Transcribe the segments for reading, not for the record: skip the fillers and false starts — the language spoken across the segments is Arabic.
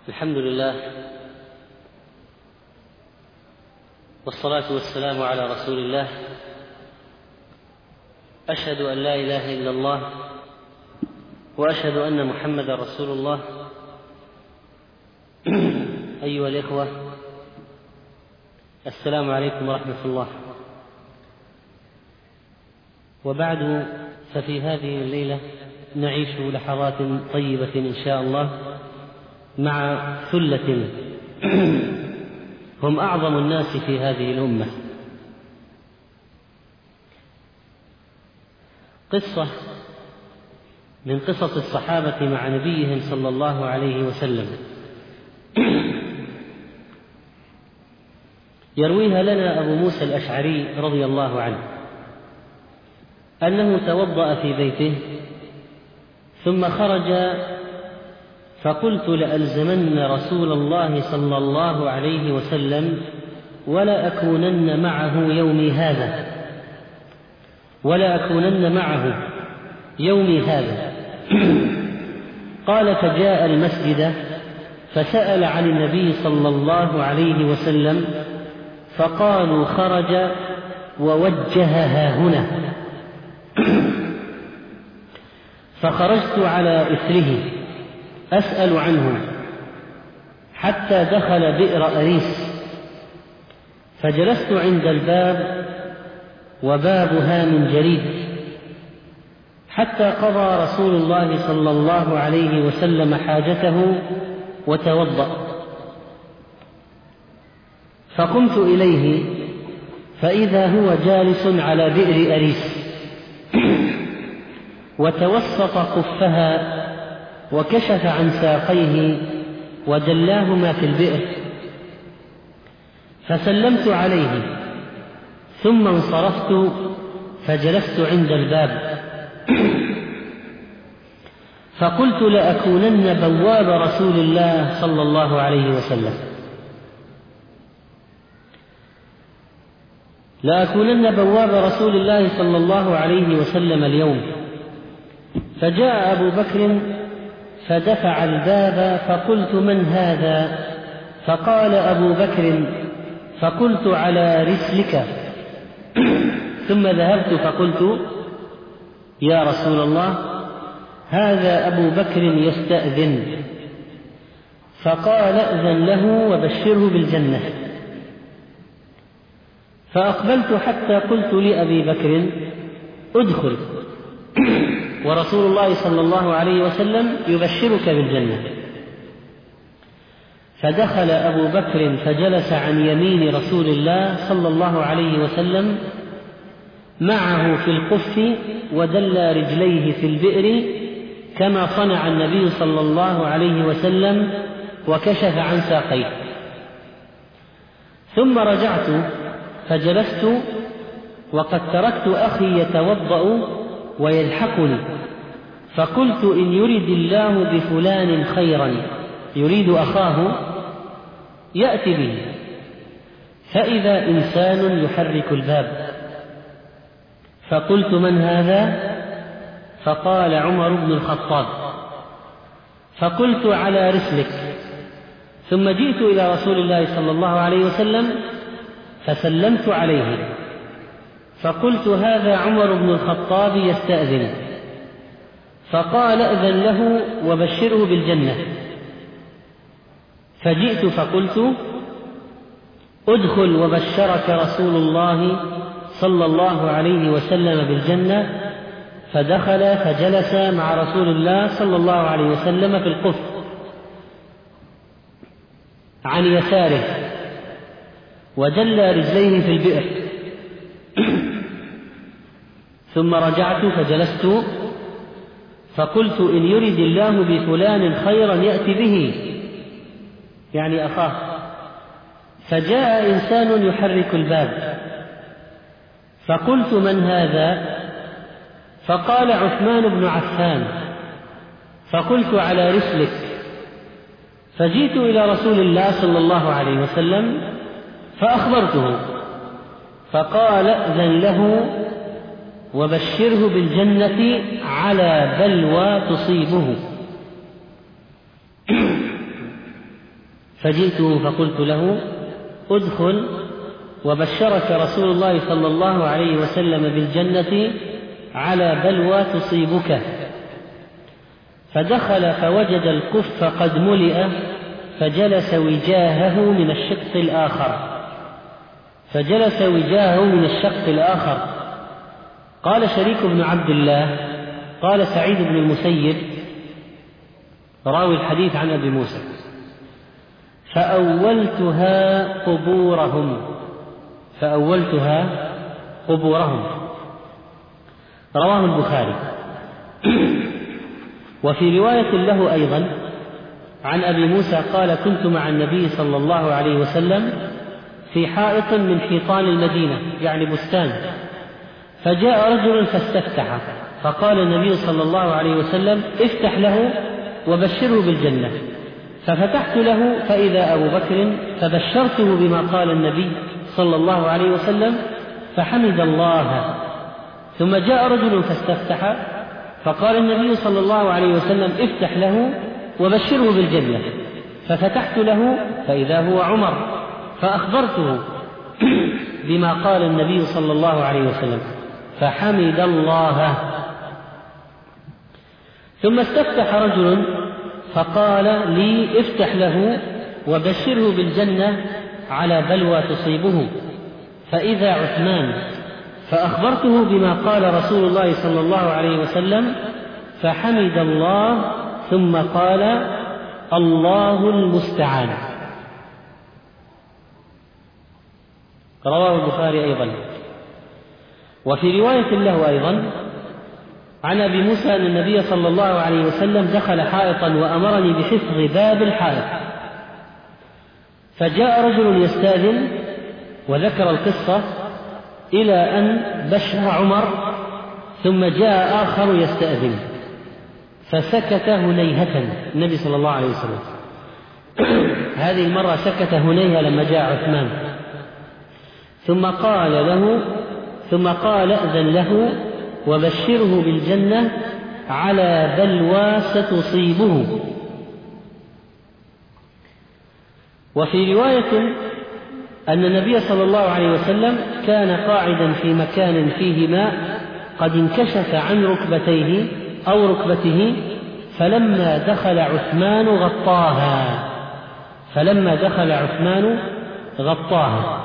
الحمد لله والصلاة والسلام على رسول الله. أشهد أن لا إله إلا الله وأشهد أن محمدا رسول الله. أيها الإخوة، السلام عليكم ورحمة الله. وبعد، ففي هذه الليلة نعيش لحظات طيبة إن شاء الله مع ثلة هم أعظم الناس في هذه الأمة. قصة من قصص الصحابة مع نبيهم صلى الله عليه وسلم يرويها لنا أبو موسى الأشعري رضي الله عنه أنه توضأ في بيته ثم خرج فقلت لألزمن رسول الله صلى الله عليه وسلم ولا أكونن معه يومي هذا قال: فجاء المسجد فسأل عن النبي صلى الله عليه وسلم فقالوا خرج ووجهها هنا. فخرجت على إثره أسأل عنه حتى دخل بئر أريس، فجلست عند الباب وبابها من جريد، حتى قضى رسول الله صلى الله عليه وسلم حاجته وتوضأ، فقمت إليه فإذا هو جالس على بئر أريس وتوسط قفها وكشف عن ساقيه ودلاهما في البئر، فسلمت عليه ثم انصرفت فجلست عند الباب فقلت: لأكونن بواب رسول الله صلى الله عليه وسلم، اليوم. فجاء أبو بكر فدفع الباب فقلت: من هذا؟ فقال أبو بكر، فقلت: على رسلك. ثم ذهبت فقلت: يا رسول الله، هذا أبو بكر يستأذن. فقال: أذن له وبشره بالجنة. فأقبلت حتى قلت لأبي بكر: ادخل، ورسول الله صلى الله عليه وسلم يبشرك بالجنة. فدخل أبو بكر فجلس عن يمين رسول الله صلى الله عليه وسلم معه في القف ودلى رجليه في البئر كما صنع النبي صلى الله عليه وسلم وكشف عن ساقيه. ثم رجعت فجلست وقد تركت أخي يتوضأ ويلحقني، فقلت: إن يرد الله بفلان خيرا، يريد أخاه، يأتي به. فإذا إنسان يحرك الباب، فقلت: من هذا؟ فقال: عمر بن الخطاب. فقلت: على رسلك. ثم جئت إلى رسول الله صلى الله عليه وسلم فسلمت عليه فقلت: هذا عمر بن الخطاب يستأذن. فقال: أذن له وبشره بالجنة. فجئت فقلت: ادخل وبشرك رسول الله صلى الله عليه وسلم بالجنة. فدخل فجلس مع رسول الله صلى الله عليه وسلم في القف عن يساره ودل رجليه في البئر. ثم رجعت فجلست فقلت: إن يرد الله بفلان خيرا يأتي به، يعني أخاه. فجاء إنسان يحرك الباب، فقلت: من هذا؟ فقال: عثمان بن عفان. فقلت: على رسلك. فجئت إلى رسول الله صلى الله عليه وسلم فأخبرته، فقال: أذن له وبشره بالجنة على بلوى تصيبه. فجئته فقلت له: ادخل وبشرك رسول الله صلى الله عليه وسلم بالجنة على بلوى تصيبك. فدخل فوجد الكف قد ملئ فجلس وجاهه من الشق الآخر. قال شريك بن عبد الله: قال سعيد بن المسيب راوي الحديث عن أبي موسى: فأولتها قبورهم. رواه البخاري. وفي رواية له أيضا عن أبي موسى قال: كنت مع النبي صلى الله عليه وسلم في حائط من حيطان المدينة، يعني بستان، فجاء رجل فاستفتح، فقال النبي صلى الله عليه وسلم: افتح له وبشره بالجنة. ففتحت له فإذا أبو بكر، فبشرته بما قال النبي صلى الله عليه وسلم فحمد الله. ثم جاء رجل فاستفتح، فقال النبي صلى الله عليه وسلم: افتح له وبشره بالجنة. ففتحت له فإذا هو عمر، فأخبرته بما قال النبي صلى الله عليه وسلم فحمد الله. ثم استفتح رجل فقال لي: افتح له وبشره بالجنة على بلوى تصيبه، فإذا عثمان، فأخبرته بما قال رسول الله صلى الله عليه وسلم فحمد الله، ثم قال: الله المستعان. رواه البخاري أيضا. وفي رواية له أيضا عن أبي موسى أن النبي صلى الله عليه وسلم دخل حائطا وأمرني بحفظ باب الحائط، فجاء رجل يستأذن وذكر القصة إلى أن بشر عمر، ثم جاء آخر يستأذن فسكت هنيهة النبي صلى الله عليه وسلم. هذه المرة سكت هنيهة لما جاء عثمان، ثم قال: أذن له وبشره بالجنة على بلوى ستصيبه. وفي رواية أن النبي صلى الله عليه وسلم كان قاعدا في مكان فيه ماء قد انكشف عن ركبتيه أو ركبته، فلما دخل عثمان غطاها.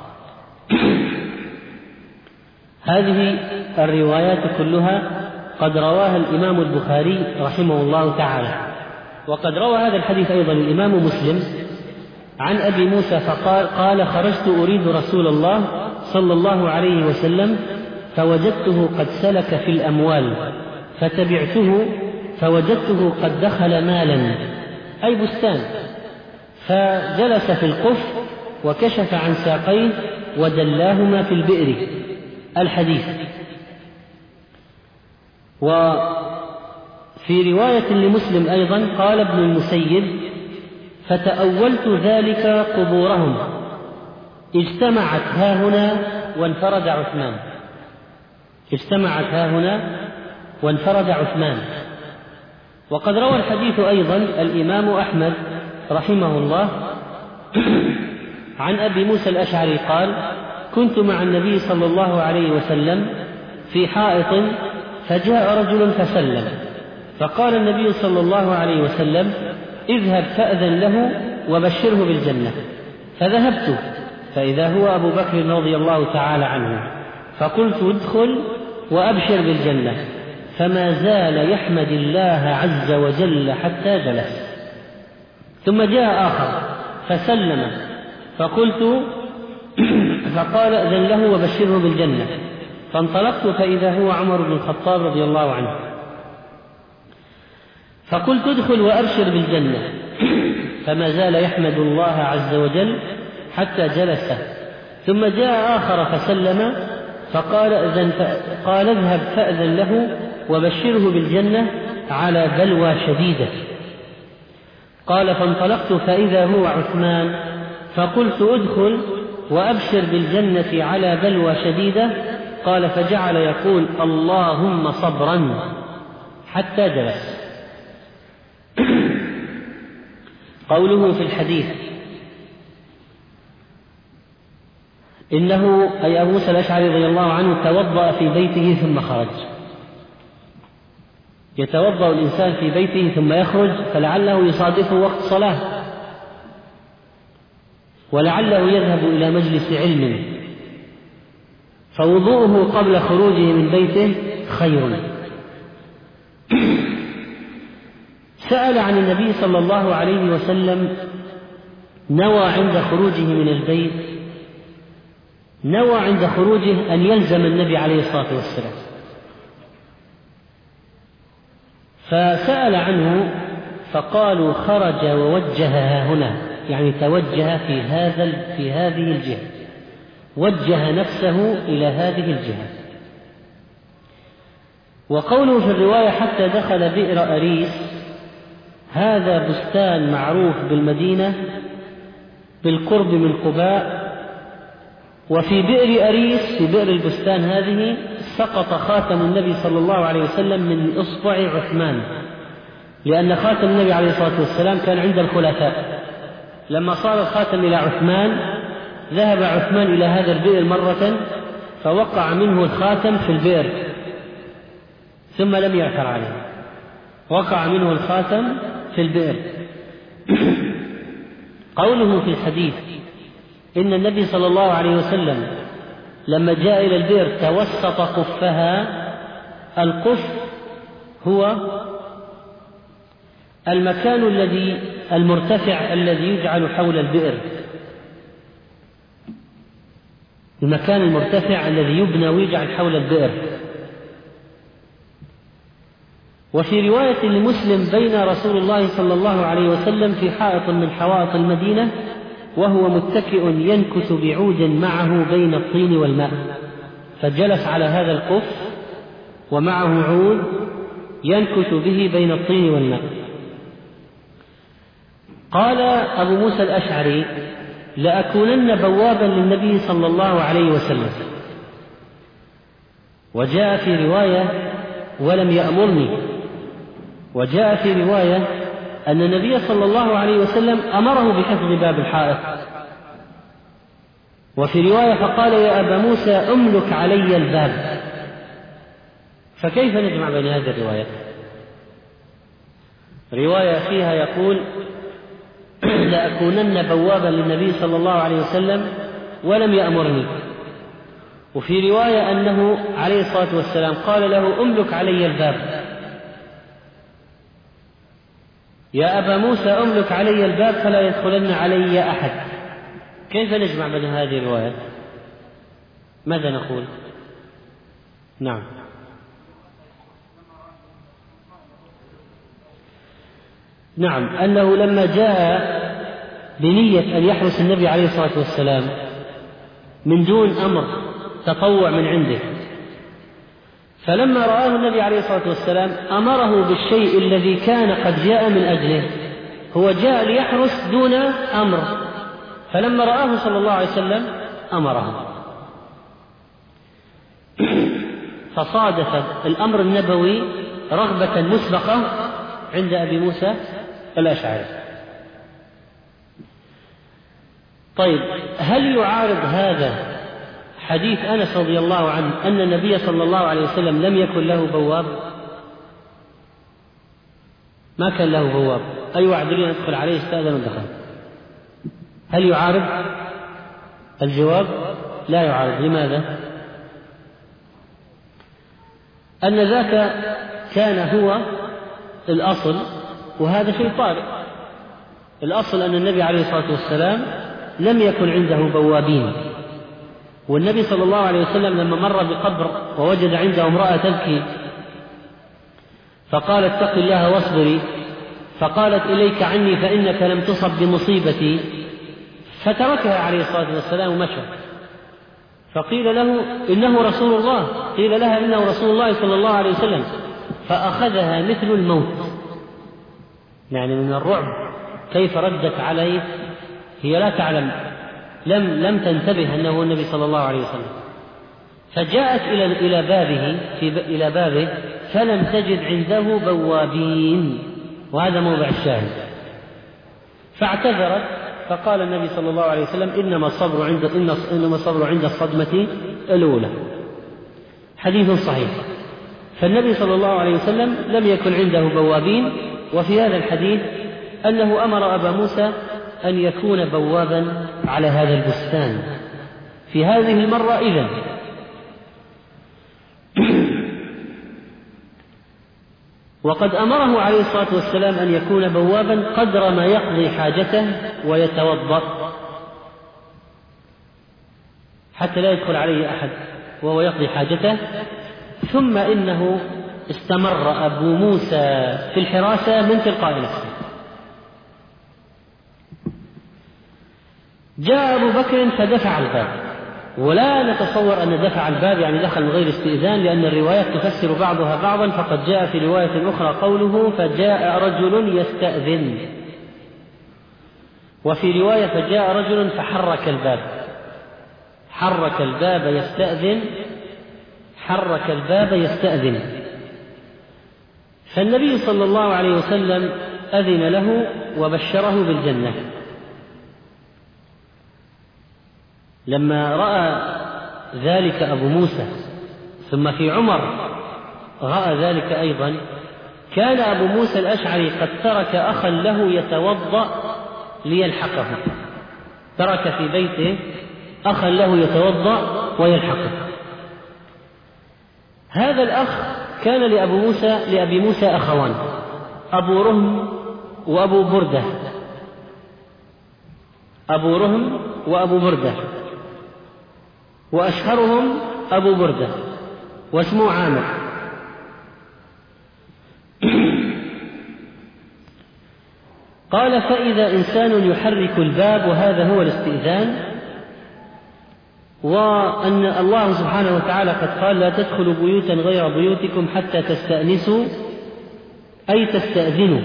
هذه الروايات كلها قد رواها الإمام البخاري رحمه الله تعالى. وقد روى هذا الحديث أيضا الإمام مسلم عن أبي موسى قال: خرجت أريد رسول الله صلى الله عليه وسلم فوجدته قد سلك في الأموال، فتبعته فوجدته قد دخل مالا، أي بستان، فجلس في القف وكشف عن ساقيه ودلاهما في البئر. الحديث. وفي رواية لمسلم أيضا قال ابن المسيب: فتأولت ذلك قبورهم، اجتمعت هاهنا وانفرد عثمان. وقد روى الحديث أيضا الإمام أحمد رحمه الله عن أبي موسى الأشعري قال: كنت مع النبي صلى الله عليه وسلم في حائط، فجاء رجل فسلم، فقال النبي صلى الله عليه وسلم: اذهب فأذن له وبشره بالجنة. فذهبت فإذا هو أبو بكر رضي الله تعالى عنه، فقلت: ادخل وأبشر بالجنة. فما زال يحمد الله عز وجل حتى جلس. ثم جاء آخر فسلم، فقال: أذن له وبشره بالجنة. فانطلقت فإذا هو عمر بن الخطاب رضي الله عنه، فقلت: ادخل وأبشر بالجنة. فما زال يحمد الله عز وجل حتى جلس. ثم جاء آخر فسلم، فقال: قال: اذهب فأذن له وبشره بالجنة على بلوى شديدة. قال: فانطلقت فإذا هو عثمان، فقلت: ادخل وأبشر بالجنة على بلوى شديدة. قال: فجعل يقول: اللهم صبرا، حتى جلس. قوله في الحديث: إنه أي أبو موسى الأشعري رضي الله عنه توضأ في بيته ثم خرج. يتوضأ الإنسان في بيته ثم يخرج، فلعله يصادفه وقت صلاة، ولعله يذهب إلى مجلس علم، فوضوءه قبل خروجه من بيته خير. سأل عن النبي صلى الله عليه وسلم نوى عند خروجه من البيت، نوى عند خروجه أن يلزم النبي عليه الصلاة والسلام، فسأل عنه فقالوا خرج ووجه هنا، يعني توجه في هذه الجهة، وجه نفسه إلى هذه الجهة. وقوله في الرواية حتى دخل بئر أريس، هذا بستان معروف بالمدينة بالقرب من قباء، وفي بئر أريس في بئر البستان هذه سقط خاتم النبي صلى الله عليه وسلم من إصبع عثمان، لأن خاتم النبي عليه الصلاة والسلام كان عند الخلفاء، لما صار الخاتم إلى عثمان ذهب عثمان إلى هذا البئر مرة فوقع منه الخاتم في البئر ثم لم يعثر عليه، وقع منه الخاتم في البئر. قوله في الحديث إن النبي صلى الله عليه وسلم لما جاء إلى البئر توسط قفها، القف هو المكان المرتفع الذي يجعل حول البئر، المكان المرتفع الذي يبنى ويجعل حول البئر. وفي رواية لمسلم بين رسول الله صلى الله عليه وسلم في حائط من حوائط المدينة وهو متكئ ينكث بعود معه بين الطين والماء، فجلس على هذا القف ومعه عود ينكث به بين الطين والماء. قال أبو موسى الأشعري لأكونن بوابا للنبي صلى الله عليه وسلم. وجاء في رواية ولم يأمرني، وجاء في رواية أن النبي صلى الله عليه وسلم أمره بحفظ باب الحائط، وفي رواية فقال يا أبا موسى أملك علي الباب. فكيف نجمع بين هذه الروايات؟ رواية فيها يقول لأكونن بوابا للنبي صلى الله عليه وسلم ولم يأمرني، وفي رواية أنه عليه الصلاة والسلام قال له أملك علي الباب، يا أبا موسى أملك علي الباب فلا يدخلن علي أحد. كيف نجمع بين هذه الروايات؟ ماذا نقول؟ نعم، نعم، أنه لما جاء بنية أن يحرس النبي عليه الصلاة والسلام من دون أمر تطوع من عنده، فلما رآه النبي عليه الصلاة والسلام أمره بالشيء الذي كان قد جاء من أجله، هو جاء ليحرس دون أمر، فلما رآه صلى الله عليه وسلم أمره، فصادف الأمر النبوي رغبة مسبقة عند أبي موسى الأشعري. طيب، هل يعارض هذا حديث أنس رضي الله عنه أن النبي صلى الله عليه وسلم لم يكن له بواب؟ ما كان له بواب، أي واحد يريد أن يدخل عليه استأذن ودخل. هل يعارض؟ الجواب لا يعارض. لماذا؟ أن ذاك كان هو الأصل، وهذا شيء طارئ. الأصل أن النبي عليه الصلاة والسلام لم يكن عنده بوابين، والنبي صلى الله عليه وسلم لما مر بقبر ووجد عنده امرأة تبكي فقال اتق الله واصبري، فقالت إليك عني فإنك لم تصب بمصيبتي، فتركها عليه الصلاة والسلام ومشى. فقيل له إنه رسول الله، قيل لها إنه رسول الله صلى الله عليه وسلم، فأخذها مثل الموت، يعني من الرعب كيف ردت عليه، هي لا تعلم، لم تنتبه أنه هو النبي صلى الله عليه وسلم، فجاءت إلى بابه فلم تجد عنده بوابين، وهذا موضع الشاهد، فاعتذرت فقال النبي صلى الله عليه وسلم إنما الصبر عند الصدمة الأولى. حديث صحيح. فالنبي صلى الله عليه وسلم لم يكن عنده بوابين. وفي هذا الحديث أنه أمر أبا موسى أن يكون بوابا على هذا البستان في هذه المرة إذن. وقد أمره عليه الصلاة والسلام أن يكون بوابا قدر ما يقضي حاجته ويتوضأ حتى لا يدخل عليه أحد وهو يقضي حاجته. ثم إنه استمر أبو موسى في الحراسة من تلقاء نفسه. جاء أبو بكر فدفع الباب، ولا نتصور أن دفع الباب يعني دخل من غير استئذان، لأن الروايات تفسر بعضها بعضا. فقد جاء في رواية أخرى قوله فجاء رجل يستأذن، وفي رواية فجاء رجل فحرك الباب. حرك الباب يستأذن، حرك الباب يستأذن. فالنبي صلى الله عليه وسلم أذن له وبشره بالجنة. لما رأى ذلك أبو موسى ثم في عمر رأى ذلك أيضا، كان أبو موسى الأشعري قد ترك أخا له يتوضأ ليلحقه، ترك في بيته أخا له يتوضأ ويلحقه. هذا الأخ كان لأبي موسى أخوان، أبو رهم وأبو بردة، أبو رهم وأبو بردة، وأشهرهم أبو بردة واسمه عامر. قال فإذا إنسان يحرك الباب، وهذا هو الاستئذان، وأن الله سبحانه وتعالى قد قال لا تدخلوا بيوتا غير بيوتكم حتى تستأنسوا أي تستأذنوا.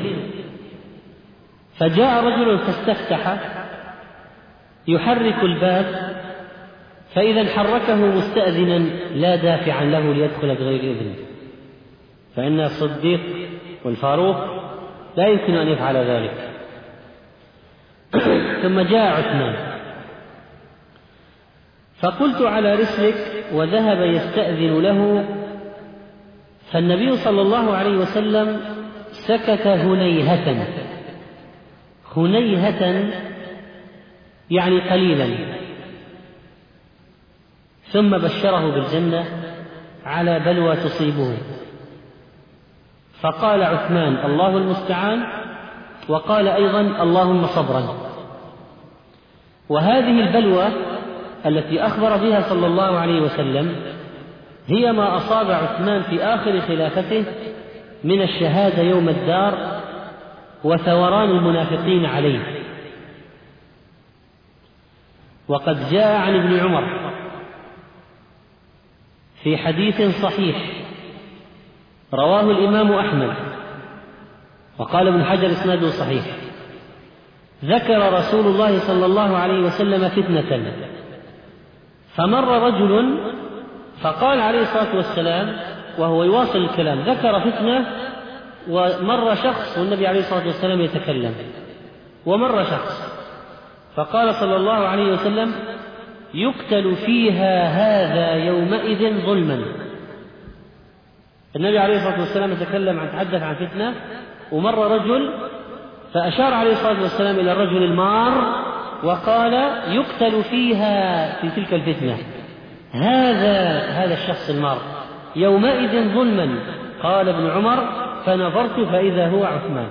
فجاء رجل فاستفتح يحرك الباب، فإذا حركه مستأذنا لا دافعا له ليدخل بغير إذن، فإن الصديق والفاروق لا يمكن أن يفعل ذلك. ثم جاء عثمان فقلت على رسلك، وذهب يستأذن له. فالنبي صلى الله عليه وسلم سكت هنيهة، هنيهة يعني قليلا، ثم بشره بالجنة على بلوى تصيبه. فقال عثمان الله المستعان، وقال أيضا اللهم صبرا. وهذه البلوى التي أخبر بها صلى الله عليه وسلم هي ما أصاب عثمان في آخر خلافته من الشهادة يوم الدار وثوران المنافقين عليه. وقد جاء عن ابن عمر في حديث صحيح رواه الإمام أحمد وقال ابن حجر إسناده صحيح، ذكر رسول الله صلى الله عليه وسلم فتنة، فمر رجل فقال عليه الصلاة والسلام وهو يواصل الكلام، ذكر فتنة ومر شخص والنبي عليه الصلاة والسلام يتكلم، ومر شخص فقال صلى الله عليه وسلم يقتل فيها هذا يومئذ ظلما. النبي عليه الصلاة والسلام يتكلم تحدث عن فتنة، ومر رجل فأشار عليه الصلاة والسلام إلى الرجل المار وقال يقتل فيها في تلك الفتنة هذا الشخص المار يومئذ ظلما. قال ابن عمر فنظرت فإذا هو عثمان.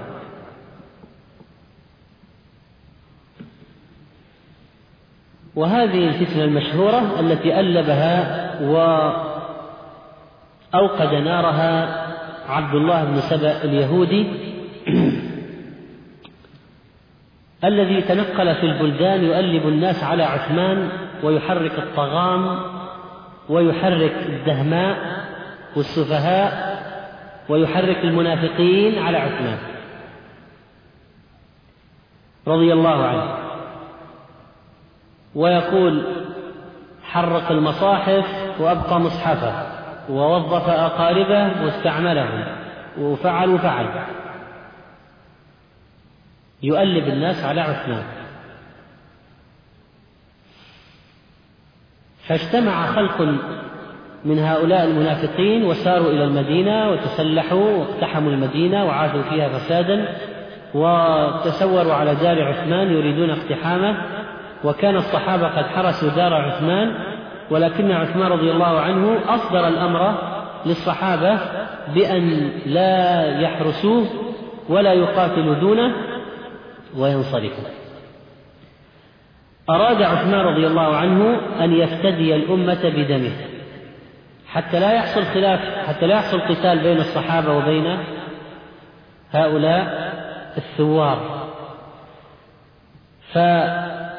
وهذه الفتنة المشهورة التي ألبها وأوقد نارها عبد الله بن سبأ اليهودي الذي تنقل في البلدان يؤلب الناس على عثمان ويحرك الطغام ويحرك الدهماء والسفهاء ويحرك المنافقين على عثمان رضي الله عنه، ويقول حرق المصاحف وأبقى مصحفه ووظف أقاربه واستعملهم وفعل يؤلب الناس على عثمان. فاجتمع خلق من هؤلاء المنافقين وساروا إلى المدينة وتسلحوا واقتحموا المدينة وعاثوا فيها فسادا، وتسوروا على دار عثمان يريدون اقتحامه، وكان الصحابة قد حرسوا دار عثمان، ولكن عثمان رضي الله عنه أصدر الأمر للصحابة بأن لا يحرسوه ولا يقاتلوا دونه وينصرفوا. أراد عثمان رضي الله عنه أن يفتدي الأمة بدمه حتى لا يحصل خلاف، حتى لا يحصل قتال بين الصحابة وبين هؤلاء الثوار. فلما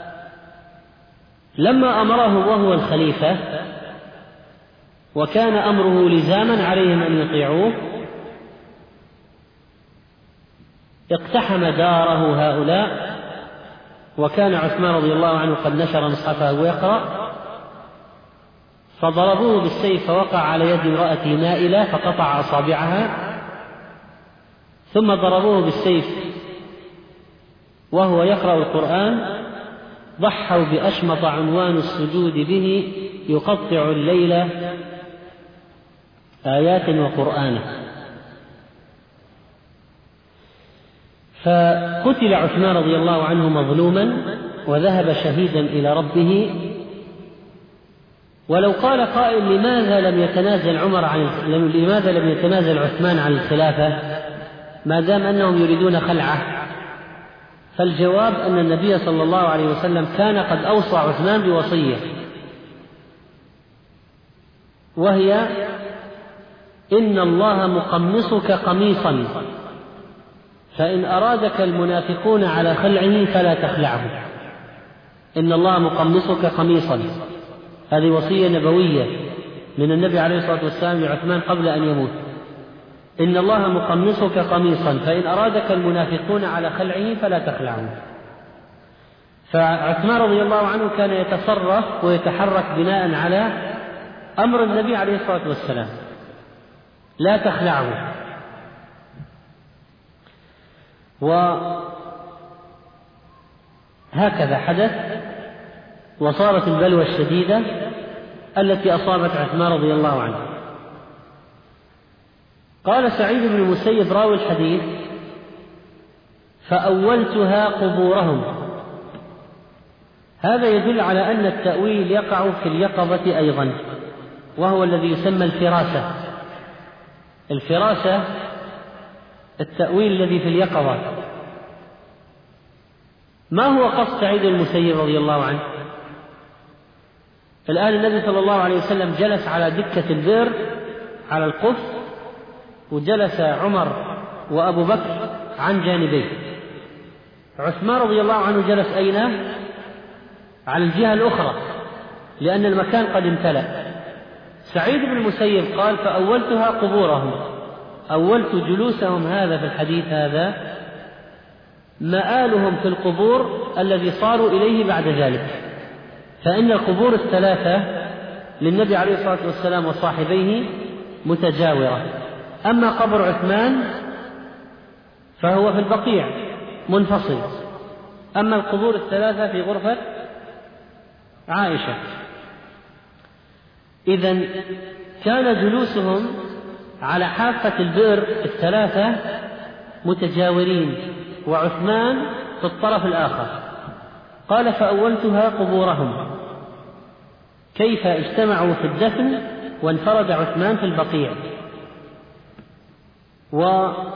أمره وهو الخليفة وكان أمره لزاما عليهم أن يطيعوه، اقتحم داره هؤلاء، وكان عثمان رضي الله عنه قد نشر مصحفه ويقرأ، فضربوه بالسيف فوقع على يد امرأة نائلة فقطع أصابعها، ثم ضربوه بالسيف وهو يقرأ القرآن، ضحوا بأشمط عنوان السجود به يقطع الليل آيات وقرآنا. فقتل عثمان رضي الله عنه مظلوما وذهب شهيدا إلى ربه. ولو قال قائل لماذا لم يتنازل عثمان عن الخلافة ما دام أنهم يريدون خلعه؟ فالجواب أن النبي صلى الله عليه وسلم كان قد أوصى عثمان بوصية، وهي: إن الله مقمصك قميصا، فإن أرادك المنافقون على خلعه فلا تخلعه. إن الله مقمصك قميصا، هذه وصية نبوية من النبي عليه الصلاة والسلام لعثمان قبل أن يموت. إن الله مقمصك قميصا، فإن أرادك المنافقون على خلعه فلا تخلعه. فعثمان رضي الله عنه كان يتصرف ويتحرك بناء على أمر النبي عليه الصلاة والسلام: لا تخلعه. وهكذا حدث، وصارت البلوى الشديدة التي أصابت عثمان رضي الله عنه. قال سعيد بن المسيب راوي الحديث: فأولتها قبورهم. هذا يدل على أن التأويل يقع في اليقظة أيضا، وهو الذي يسمى الفراسة. الفراسة التأويل الذي في اليقظة. ما هو قصد سعيد المسيب رضي الله عنه؟ الآن النبي صلى الله عليه وسلم جلس على دكة البئر على القف، وجلس عمر وأبو بكر عن جانبيه. عثمان رضي الله عنه جلس أين؟ على الجهة الأخرى، لأن المكان قد امتلأ. سعيد بن المسيب قال: فأولتها قبورهم، أولت جلوسهم هذا في الحديث هذا مآلهم في القبور الذي صاروا إليه بعد ذلك، فإن القبور الثلاثة للنبي عليه الصلاة والسلام وصاحبيه متجاورة. أما قبر عثمان فهو في البقيع منفصل، أما القبور الثلاثة في غرفة عائشة. إذن كان جلوسهم على حافة البئر الثلاثة متجاورين، وعثمان في الطرف الآخر. قال: فأولتها قبورهم. كيف اجتمعوا في الدفن وانفرد عثمان في البقيع؟ وفي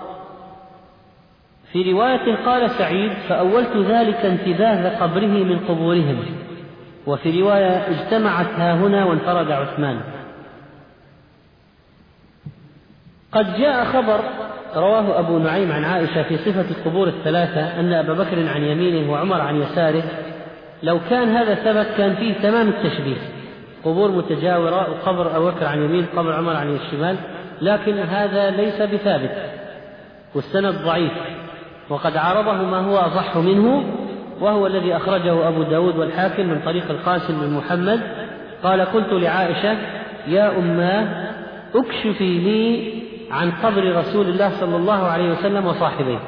رواية قال سعيد: فأولت ذلك انتباه قبره من قبورهم. وفي رواية: اجتمعت هاهنا وانفرد عثمان. قد جاء خبر رواه أبو نعيم عن عائشة في صفة القبور الثلاثة أن أبا بكر عن يمينه وعمر عن يساره. لو كان هذا ثبت كان فيه تمام التشبيه، قبور متجاورة، وقبر أبو بكر عن يمين، قبر عمر عن الشمال، لكن هذا ليس بثابت والسند ضعيف، وقد عارضه ما هو أصح منه، وهو الذي أخرجه أبو داود والحاكم من طريق القاسم بن محمد قال: قلت لعائشة: يا أماه اكشفي لي عن قبر رسول الله صلى الله عليه وسلم وصاحبيه.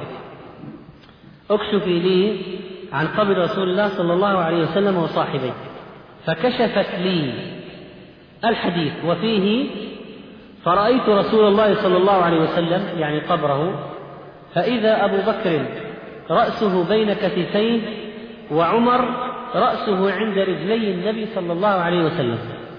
اكشفي لي عن قبر رسول الله صلى الله عليه وسلم وصاحبيه. فكشفت لي الحديث وفيه: فرأيت رسول الله صلى الله عليه وسلم، يعني قبره، فإذا أبو بكر رأسه بين كتفيه وعمر رأسه عند رجلي النبي صلى الله عليه وسلم.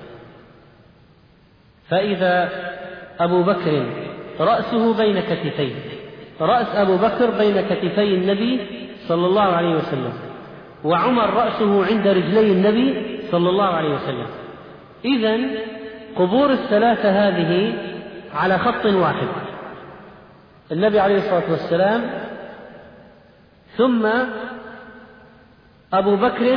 فإذا أبو بكر رأسه بين كتفيه، رأس أبو بكر بين كتفي النبي صلى الله عليه وسلم، وعمر رأسه عند رجلي النبي صلى الله عليه وسلم. إذن قبور الثلاثة هذه على خط واحد، النبي عليه الصلاة والسلام، ثم أبو بكر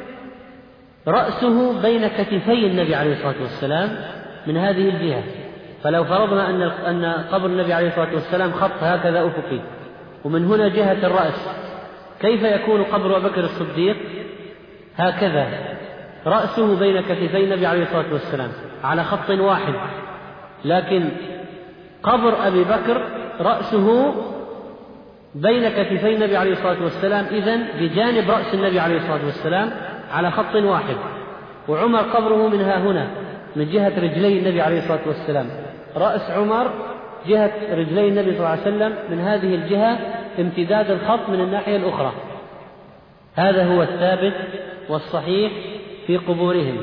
رأسه بين كتفي النبي عليه الصلاة والسلام من هذه الجهة. فلو فرضنا أن قبر النبي عليه الصلاة والسلام خط هكذا أفقي، ومن هنا جهة الرأس، كيف يكون قبر أبي بكر الصديق؟ هكذا رأسه بين كتفي النبي عليه الصلاة والسلام على خط واحد، لكن قبر أبي بكر رأسه بين كتفي النبي عليه الصلاة والسلام، إذن بجانب رأس النبي عليه الصلاة والسلام على خط واحد. وعمر قبره من ها هنا من جهة رجلي النبي عليه الصلاة والسلام، رأس عمر جهة رجلي النبي صلى الله عليه وسلم من هذه الجهة، امتداد الخط من الناحية الأخرى. هذا هو الثابت والصحيح في قبورهم.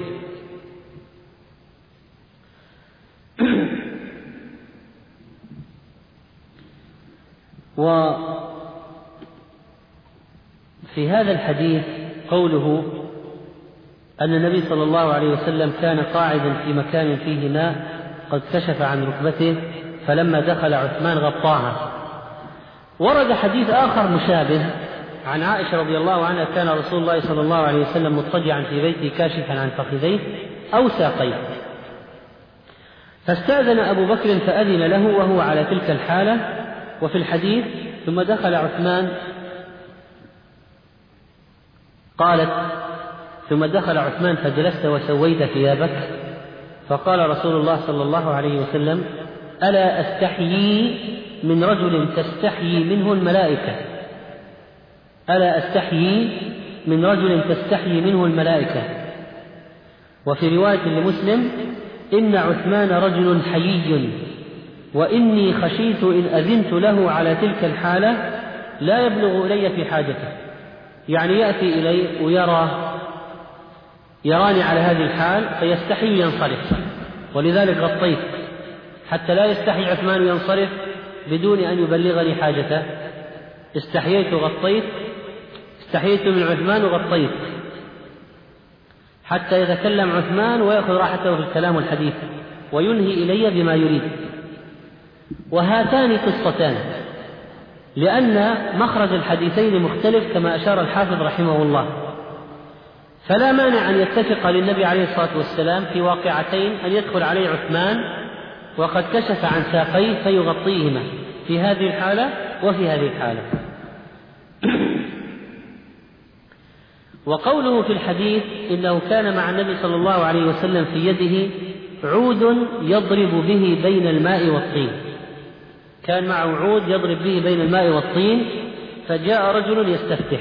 وفي هذا الحديث قوله أن النبي صلى الله عليه وسلم كان قاعدا في مكان فيه ماء قد كشف عن ركبته فلما دخل عثمان غطاها. ورد حديث آخر مشابه عن عائشة رضي الله عنها: كان رسول الله صلى الله عليه وسلم مضطجعا في بيته كاشفا عن فخذيه أو ساقيه، فاستأذن أبو بكر فأذن له وهو على تلك الحالة. وفي الحديث: ثم دخل عثمان، قالت: ثم دخل عثمان فجلست وسويت ثيابك، فقال رسول الله صلى الله عليه وسلم: ألا أستحيي من رجل تستحيي منه الملائكة، ألا أستحيي من رجل تستحيي منه الملائكة. وفي رواية لمسلم: إن عثمان رجل حيي، وإني خشيت إن أذنت له على تلك الحالة لا يبلغ إلي في حاجته، يعني يأتي إلي يراني على هذه الحال فيستحي ينصرف، ولذلك غطيت حتى لا يستحي عثمان ينصرف بدون أن يبلغني حاجته. استحييت وغطيت، استحييت من عثمان وغطيت حتى يتكلم عثمان ويأخذ راحته في الكلام والحديث وينهي إلي بما يريد. وهاتان قصتان، لأن مخرج الحديثين مختلف كما أشار الحافظ رحمه الله، فلا مانع أن يتفق للنبي عليه الصلاة والسلام في واقعتين أن يدخل عليه عثمان وقد كشف عن ساقيه فيغطيهما في هذه الحالة وفي هذه الحالة. وقوله في الحديث إنه كان مع النبي صلى الله عليه وسلم في يده عود يضرب به بين الماء والطين، كان معه عود يضرب به بين الماء والطين، فجاء رجل يستفتح.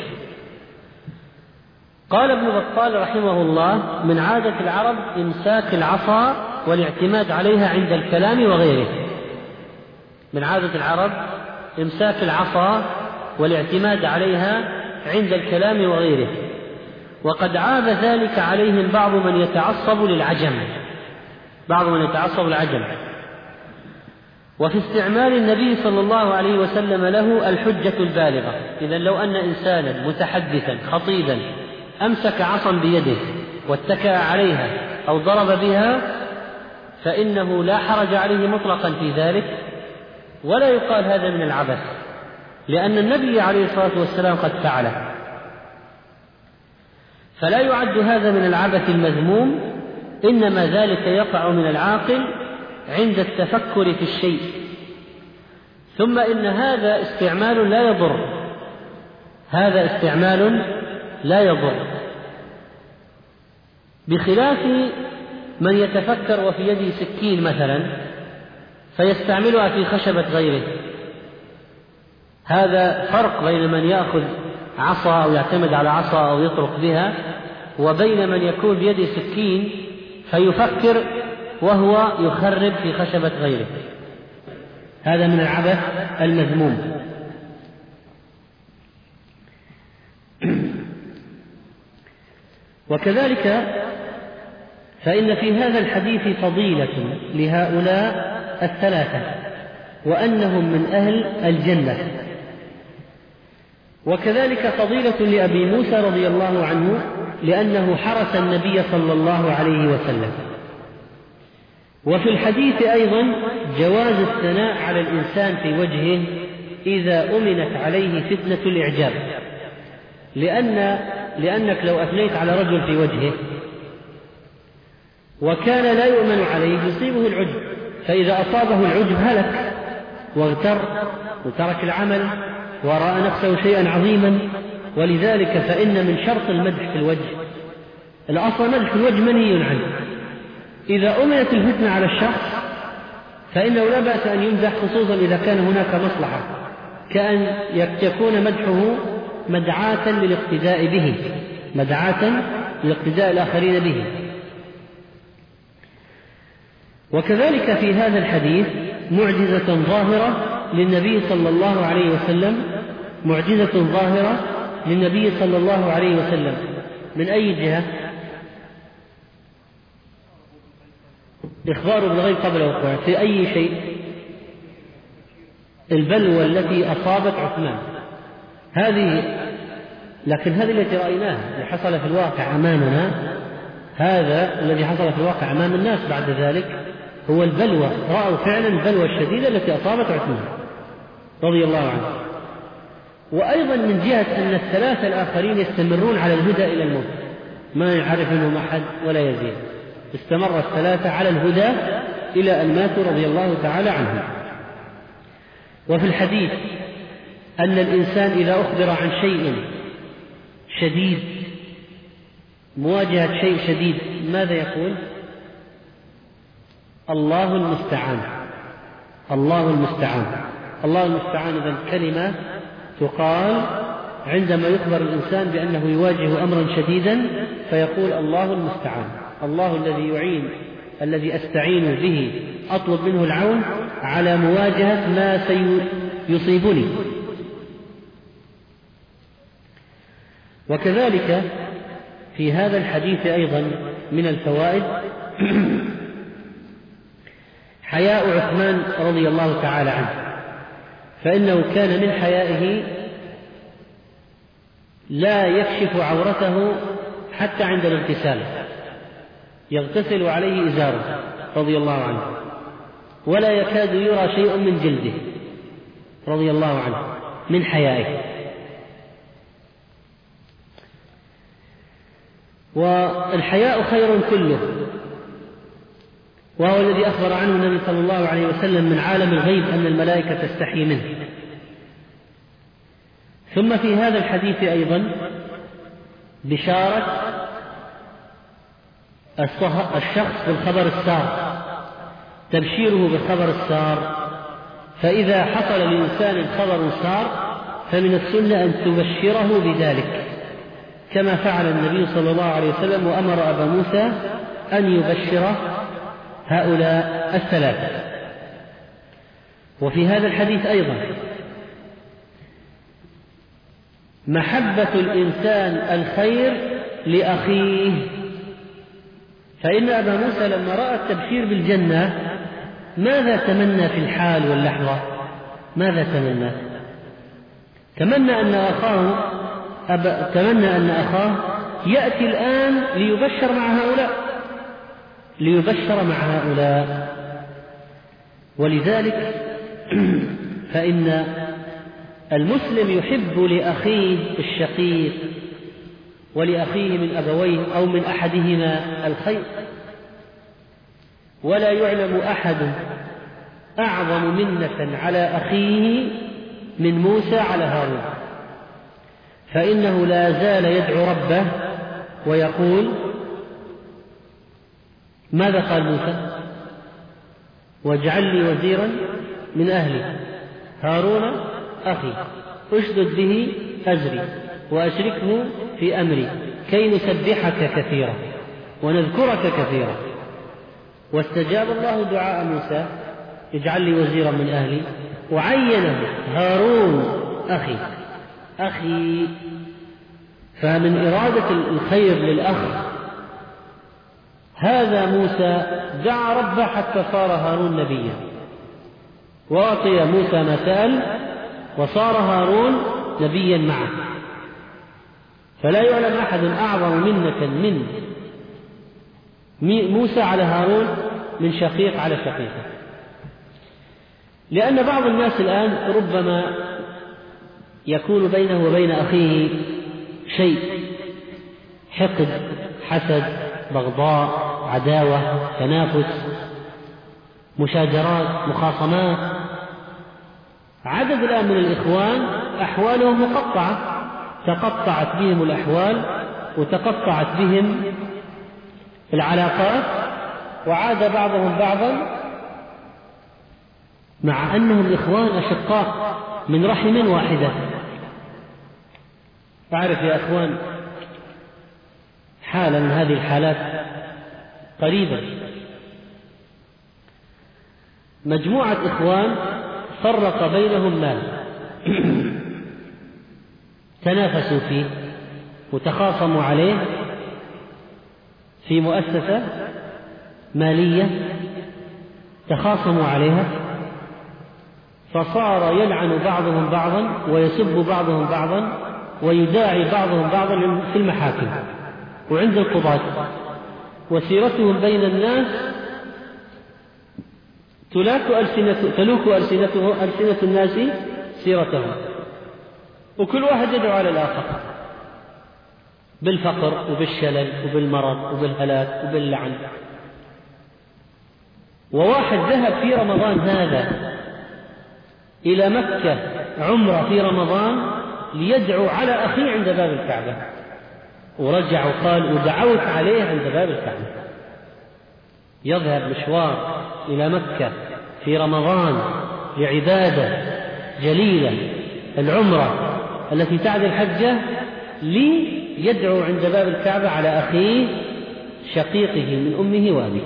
قال ابن بطال رحمه الله: من عادة العرب إمساك العصا والاعتماد عليها عند الكلام وغيره. من عادة العرب إمساك العصا والاعتماد عليها عند الكلام وغيره، وقد عاب ذلك عليهم بعض من يتعصب للعجم، وفي استعمال النبي صلى الله عليه وسلم له الحجة البالغة. إذن لو أن إنسانا متحدثا خطيبا أمسك عصا بيده واتكأ عليها أو ضرب بها فإنه لا حرج عليه مطلقا في ذلك، ولا يقال هذا من العبث، لأن النبي عليه الصلاة والسلام قد فعله، فلا يعد هذا من العبث المذموم، إنما ذلك يقع من العاقل عند التفكر في الشيء. ثم إن هذا استعمال لا يضر، بخلاف من يتفكر وفي يده سكين مثلا فيستعملها في خشبة غيره. هذا فرق بين من يأخذ عصا أو يعتمد على عصا أو يطرق بها، وبين من يكون بيده سكين فيفكر وهو يخرب في خشبة غيره. هذا من العبث المذموم. وكذلك فإن في هذا الحديث فضيلة لهؤلاء الثلاثة وأنهم من أهل الجنة، وكذلك فضيلة لأبي موسى رضي الله عنه لأنه حرس النبي صلى الله عليه وسلم. وفي الحديث أيضا جواز الثناء على الإنسان في وجهه إذا أمنت عليه فتنة الإعجاب، لأنك لو أثنيت على رجل في وجهه وكان لا يؤمن عليه يصيبه العجب، فإذا أصابه العجب هلك واغتر وترك العمل ورأى نفسه شيئا عظيما. ولذلك فإن من شرط المدح في الوجه، الأصل مدح الوجه منهي عنه، إذا أمنت الفتنة على الشخص فإنه لا بأس أن يمدح، خصوصا إذا كان هناك مصلحة، كأن يكون مدحه مدعاة للاقتداء به، مدعاة لاقتداء الآخرين به. وكذلك في هذا الحديث معجزة ظاهرة للنبي صلى الله عليه وسلم، معجزة ظاهرة للنبي صلى الله عليه وسلم. من أي جهة؟ إخباره بالغيب قبل وقوعه. في أي شيء؟ البلوى التي أصابت عثمان هذه، لكن هذه التي رأيناها اللي حصل في الواقع أمامنا، هذا الذي حصل في الواقع أمام الناس بعد ذلك هو البلوى، رأوا فعلا البلوى الشديدة التي أصابت عثمان رضي الله عنه. وأيضا من جهة أن الثلاثة الآخرين يستمرون على الهدى إلى الموت، ما يعرف منهم أحد ولا يزيد، استمر الثلاثة على الهدى إلى أن ماتوا رضي الله تعالى عنهم. وفي الحديث أن الإنسان إذا أخبر عن شيء شديد، مواجهة شيء شديد، ماذا يقول؟ الله المستعان، الله المستعان، الله المستعان. إذن كلمة تقال عندما يخبر الإنسان بأنه يواجه أمرا شديدا فيقول الله المستعان، الله الذي يعين، الذي أستعين به، أطلب منه العون على مواجهة ما سيصيبني. وكذلك في هذا الحديث أيضا من الفوائد حياء عثمان رضي الله تعالى عنه، فإنه كان من حيائه لا يكشف عورته حتى عند الاغتسال، يغتسل عليه إزاره رضي الله عنه، ولا يكاد يرى شيء من جلده رضي الله عنه من حيائه. والحياء خير كله، وهو الذي أخبر عنه النبي صلى الله عليه وسلم من عالم الغيب أن الملائكة تستحي منه. ثم في هذا الحديث أيضا بشارة الشخص بالخبر السار، تبشيره بالخبر السار، فإذا حصل لإنسان خبر سار فمن السنة أن تبشره بذلك، كما فعل النبي صلى الله عليه وسلم وأمر أبا موسى أن يبشر هؤلاء الثلاثة. وفي هذا الحديث أيضا محبة الإنسان الخير لأخيه، فإن أبا موسى لما رأى التبشير بالجنة ماذا تمنى في الحال واللحظة؟ ماذا تمنى؟ تمنى أن أخاه يأتي الآن ليبشر مع هؤلاء، ولذلك فإن المسلم يحب لأخيه الشقيق ولأخيه من أبويه أو من أحدهما الخير، ولا يعلم أحد أعظم منة على أخيه من موسى على هارون، فإنه لا زال يدعو ربه ويقول ماذا قال موسى؟ واجعل لي وزيرا من أهلي هارون أخي أشدد به أزري وأشركه في أمري كي نسبحك كثيرا ونذكرك كثيرا. واستجاب الله دعاء موسى اجعل لي وزيرا من أهلي، وعينه هارون أخي. فمن إرادة الخير للأخ هذا موسى دعا ربه حتى صار هارون نبيا، وأعطي موسى ما سأل وصار هارون نبيا معه. فلا يعلم أحد أعظم منة من موسى على هارون من شقيق على شقيقه. لأن بعض الناس الآن ربما يكون بينه وبين أخيه شيء، حقد، حسد، بغضاء، عداوة، تنافس، مشاجرات، مخاصمات. عدد الآن من الإخوان أحوالهم مقطعة، تقطعت بهم الأحوال وتقطعت بهم العلاقات، وعاد بعضهم بعضا مع أنهم إخوان أشقاء من رحم واحدة. أعرف يا أخوان حالة من هذه الحالات قريبا، مجموعة إخوان فرق بينهم مال تنافسوا فيه وتخاصموا عليه في مؤسسة مالية، تخاصموا عليها، فصار يلعن بعضهم بعضا ويسب بعضهم بعضا ويداعي بعضهم بعضا في المحاكم وعند القضاة، وسيرتهم بين الناس تلوك ألسنة الناس سيرتهم، وكل واحد يدعو على الآخر بالفقر وبالشلل وبالمرض وبالهلاك وباللعن. وواحد ذهب في رمضان هذا إلى مكة عمرة في رمضان ليدعو على أخيه عند باب الكعبة، ورجع وقال ودعوت عليه عند باب الكعبة. يذهب مشوار إلى مكة في رمضان لعبادة جليلة العمرة التي تعدل الحجة ليدعو عند باب الكعبة على أخيه شقيقه من أمه وأبيه.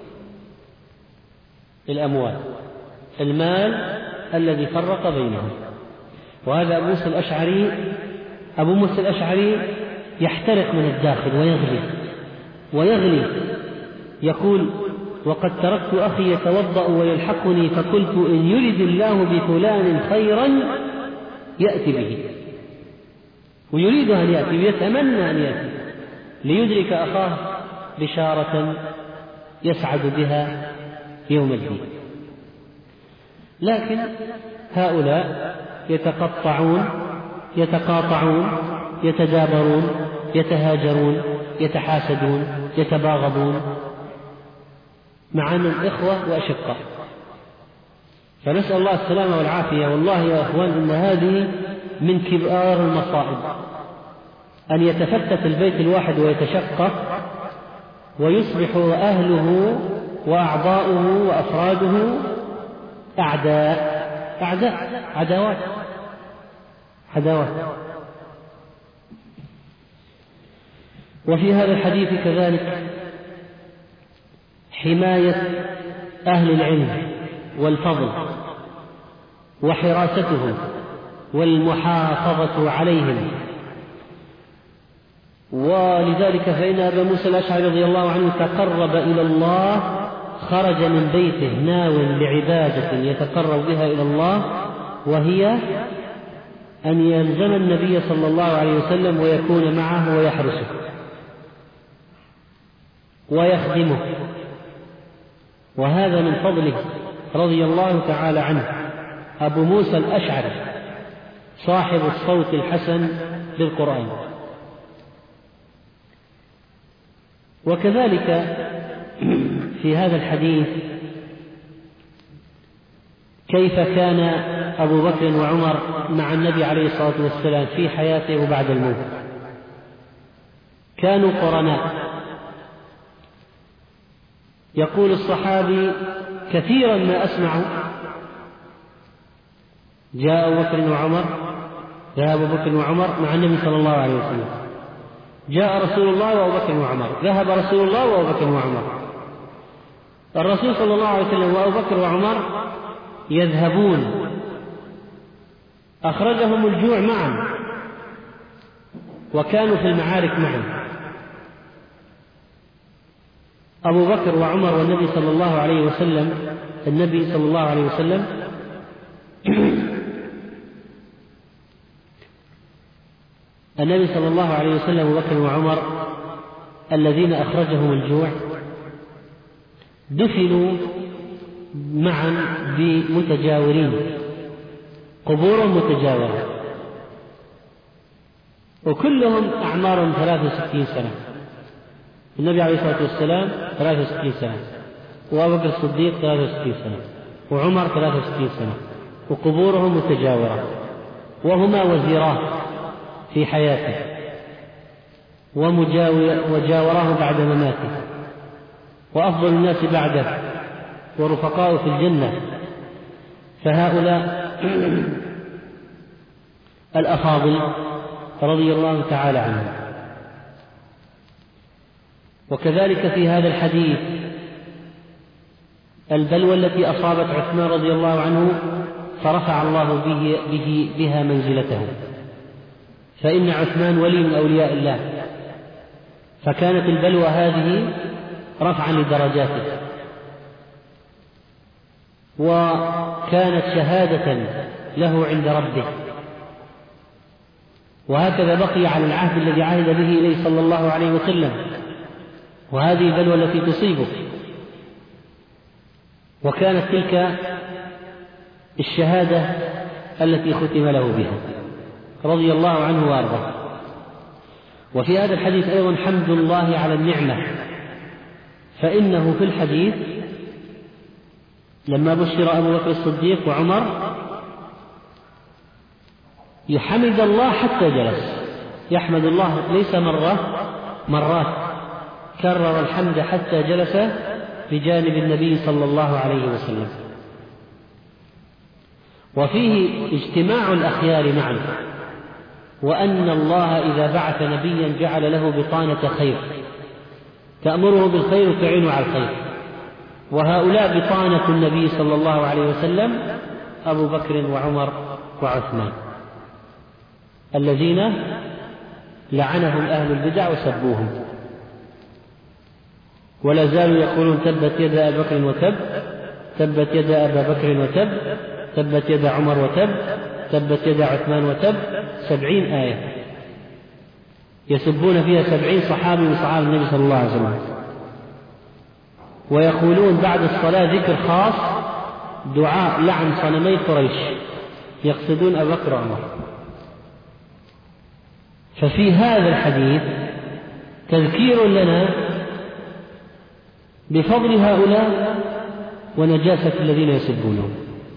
الأموال، المال الذي فرق بينهم. وهذا أبو موسى الأشعري يحترق من الداخل ويغلي يقول وقد تركت أخي يتوضأ ويلحقني فقلت إن يرد الله بفلان خيرا يأتي به، ويريد أن يأتي ويتمنى أن يأتي ليدرك أخاه بشارة يسعد بها يوم الدين. لكن هؤلاء يتقاطعون، يتدابرون، يتهاجرون، يتحاسدون، يتباغضون، مع أنهم إخوة وأشقاء. فنسأل الله السلامة والعافية. والله يا أخوان إن هذه من كبار المصائب، أن يتفتت البيت الواحد ويتشقق ويصبح أهله وأعضاؤه وأفراده عداوات. وفي هذا الحديث كذلك حماية أهل العلم والفضل وحراستهم والمحافظة عليهم. ولذلك فإن أبا موسى الأشعري رضي الله عنه تقرب إلى الله، خرج من بيته ناو لعبادة يتقرب بها إلى الله، وهي أن يلزم النبي صلى الله عليه وسلم ويكون معه ويحرسه ويخدمه. وهذا من فضله رضي الله تعالى عنه. أبو موسى الأشعري صاحب الصوت الحسن بالقرآن. وكذلك في هذا الحديث كيف كان أبو بكر وعمر مع النبي عليه الصلاة والسلام في حياته وبعد الموت. كانوا قرناء. يقول الصحابي كثيرا ما أسمع جاء أبو بكر وعمر مع النبي صلى الله عليه وسلم، جاء رسول الله وأبو بكر وعمر، ذهب رسول الله وأبو بكر وعمر. الرسول صلى الله عليه وسلم وأبو بكر وعمر يذهبون، أخرجهم الجوع معا وكانوا في المعارك معا. أبو بكر وعمر والنبي صلى الله عليه وسلم، النبي صلى الله عليه وسلم النبي صلى الله عليه وسلم وأبو بكر وعمر الذين أخرجهم الجوع دفنوا معا بمتجاورين، قبور متجاورة، وكلهم أعمارهم 63 سنة. النبي عليه الصلاة والسلام 63 سنة، وأبو بكر الصديق 63 سنة، وعمر 63 سنة، وقبورهم متجاورة، وهما وزيراه في حياته وجاوراه بعد مماته، وأفضل الناس بعده ورفقاء في الجنة. فهؤلاء الأفاضل رضي الله تعالى عنهم. وكذلك في هذا الحديث البلوى التي أصابت عثمان رضي الله عنه فرفع الله بها منزلته، فإن عثمان ولي من أولياء الله، فكانت البلوى هذه رفعا لدرجاته، وكانت شهادة له عند ربه. وهكذا بقي على العهد الذي عهد به إليه صلى الله عليه وسلم، وهذه البلوى التي تصيبه، وكانت تلك الشهادة التي ختم له بها رضي الله عنه وارضاه. وفي هذا الحديث أيضا حمد الله على النعمة، فإنه في الحديث لما بشر أبو بكر الصديق وعمر يحمد الله حتى جلس، يحمد الله ليس مرات، كرر الحمد حتى جلس بجانب النبي صلى الله عليه وسلم. وفيه اجتماع الأخيار معا، وأن الله إذا بعث نبيا جعل له بطانة خير تأمره بالخير وتعينه على الخير، وهؤلاء بطانة النبي صلى الله عليه وسلم أبو بكر وعمر وعثمان، الذين لعنهم أهل البدع وسبوهم، ولا زالوا يقولون تبت يد أبي بكر وتب، تبت يد أبا بكر وتب، تبت يد عمر وتب، تبت يد عثمان وتب، 70 آية يسبون فيها 70 صحابي من صحابة النبي صلى الله عليه وسلم. ويقولون بعد الصلاة ذكر خاص دعاء لعن صنمي قريش، يقصدون أبا بكر وعمر. ففي هذا الحديث تذكير لنا بفضل هؤلاء ونجاسة الذين يسبونهم،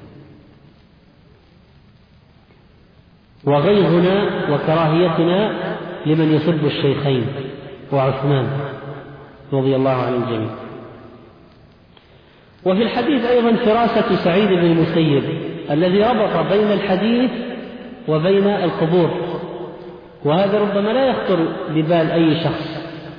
وغيظنا وكراهيتنا لمن يسب الشيخين وعثمان رضي الله عن الجميع. وفي الحديث أيضا فراسة سعيد بن المسيب الذي ربط بين الحديث وبين القبور، وهذا ربما لا يخطر ببال أي شخص،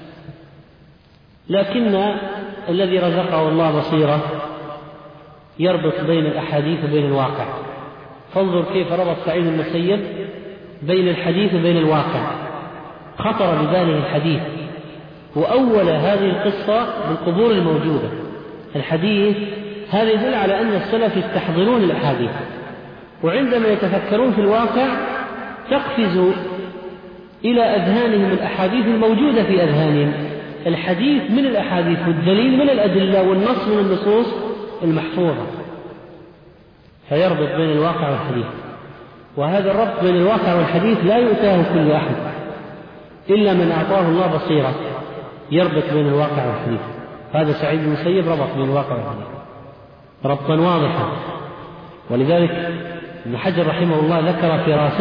لكن الذي رزقه الله بصيرة يربط بين الأحاديث وبين الواقع. فانظر كيف ربط سعيد المسيب بين الحديث وبين الواقع، خطر بباله الحديث، وأول هذه القصة بالقبور الموجودة. الحديث هذا يدل على أن السلف يستحضرون الأحاديث، وعندما يتفكرون في الواقع تقفز إلى أذهانهم الأحاديث الموجودة في أذهانهم، الحديث من الأحاديث والدليل من الأدلة والنص من النصوص المحفوظة، فيربط بين الواقع والحديث. وهذا الربط بين الواقع والحديث لا يؤتاه كل أحد إلا من أعطاه الله بصيرة يربط بين الواقع والحديث. هذا سعيد بن المسيب ربط بين الواقع والحديث ربطا واضحا. ولذلك ابن حجر رحمه الله ذكر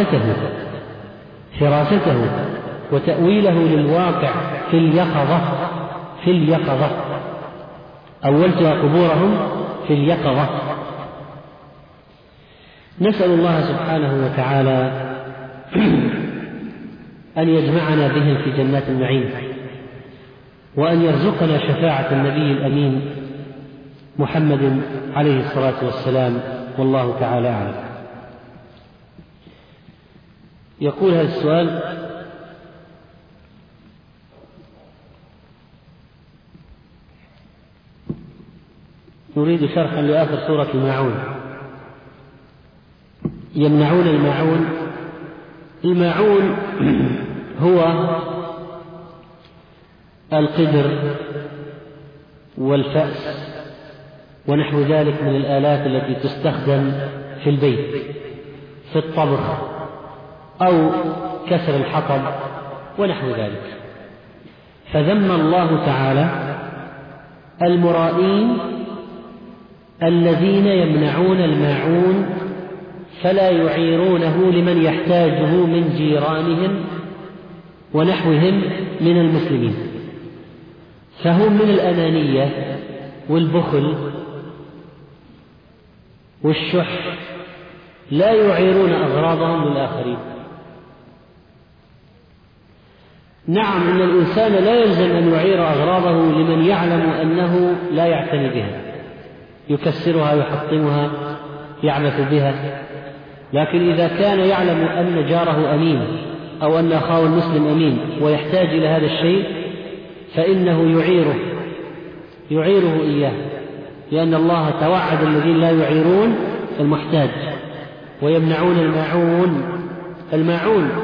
فراسته وتأويله للواقع في اليقظة أولتها قبورهم في اليقظة. نسأل الله سبحانه وتعالى أن يجمعنا بهم في جنات النعيم، وأن يرزقنا شفاعة النبي الأمين محمد عليه الصلاة والسلام، والله تعالى أعلم. يقول هذا السؤال: نريد شرحا لآخر سورة الماعون. يمنعون الماعون. الماعون هو القدر والفأس ونحو ذلك من الآلات التي تستخدم في البيت في الطبخ أو كسر الحطب ونحو ذلك. فذم الله تعالى المرائين الذين يمنعون الماعون فلا يعيرونه لمن يحتاجه من جيرانهم ونحوهم من المسلمين، فهم من الأنانية والبخل والشح لا يعيرون أغراضهم للآخرين. نعم، إن الإنسان لا يلزم أن يعير أغراضه لمن يعلم أنه لا يعتني بها، يكسرها يحطمها يعبث بها، لكن إذا كان يعلم أن جاره أمين أو أن أخاه المسلم أمين ويحتاج إلى هذا الشيء فإنه يعيره إياه، لأن الله توعد الذين لا يعيرون المحتاج ويمنعون الماعون.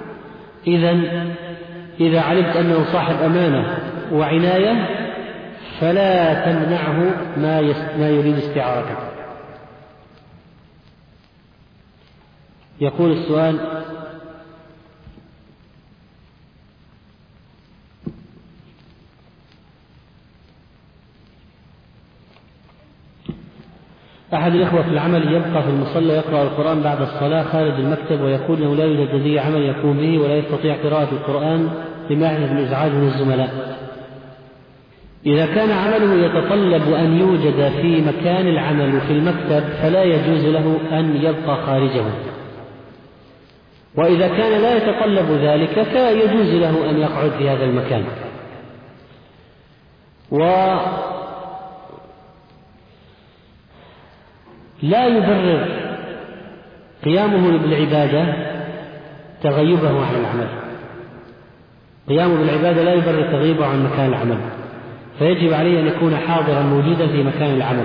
إذا علمت أنه صاحب أمانة وعناية فلا تمنعه ما يريد استعارته. يقول السؤال: أحد الإخوة في العمل يبقى في المصلى يقرأ القرآن بعد الصلاة خارج المكتب، ويقول أنه لا يوجد لديه عمل يقوم به ولا يستطيع قراءة القرآن لما يحدث من إزعاج من الزملاء. إذا كان عمله يتطلب أن يوجد في مكان العمل في المكتب فلا يجوز له أن يبقى خارجه، وإذا كان لا يتطلب ذلك فيجوز له أن يقعد في هذا المكان. لا يبرر قيامه بالعبادة تغيبه عن العمل، قيامه بالعبادة لا يبرر تغيبه عن مكان العمل، فيجب عليه أن يكون حاضرا موجودا في مكان العمل.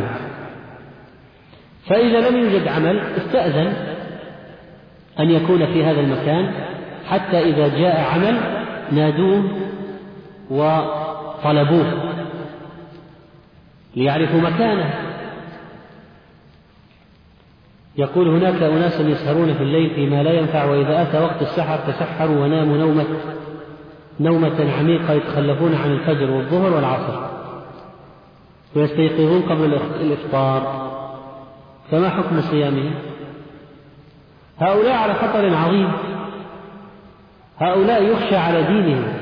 فإذا لم يوجد عمل استأذن أن يكون في هذا المكان حتى إذا جاء عمل نادوه وطلبوه ليعرفوا مكانه. يقول: هناك أناس يسهرون في الليل فيما لا ينفع، وإذا أتى وقت السحر تسحروا وناموا نومة عميقة يتخلفون عن الفجر والظهر والعصر ويستيقظون قبل الإفطار، فما حكم صيامهم؟ هؤلاء على خطر عظيم، هؤلاء يخشى على دينهم.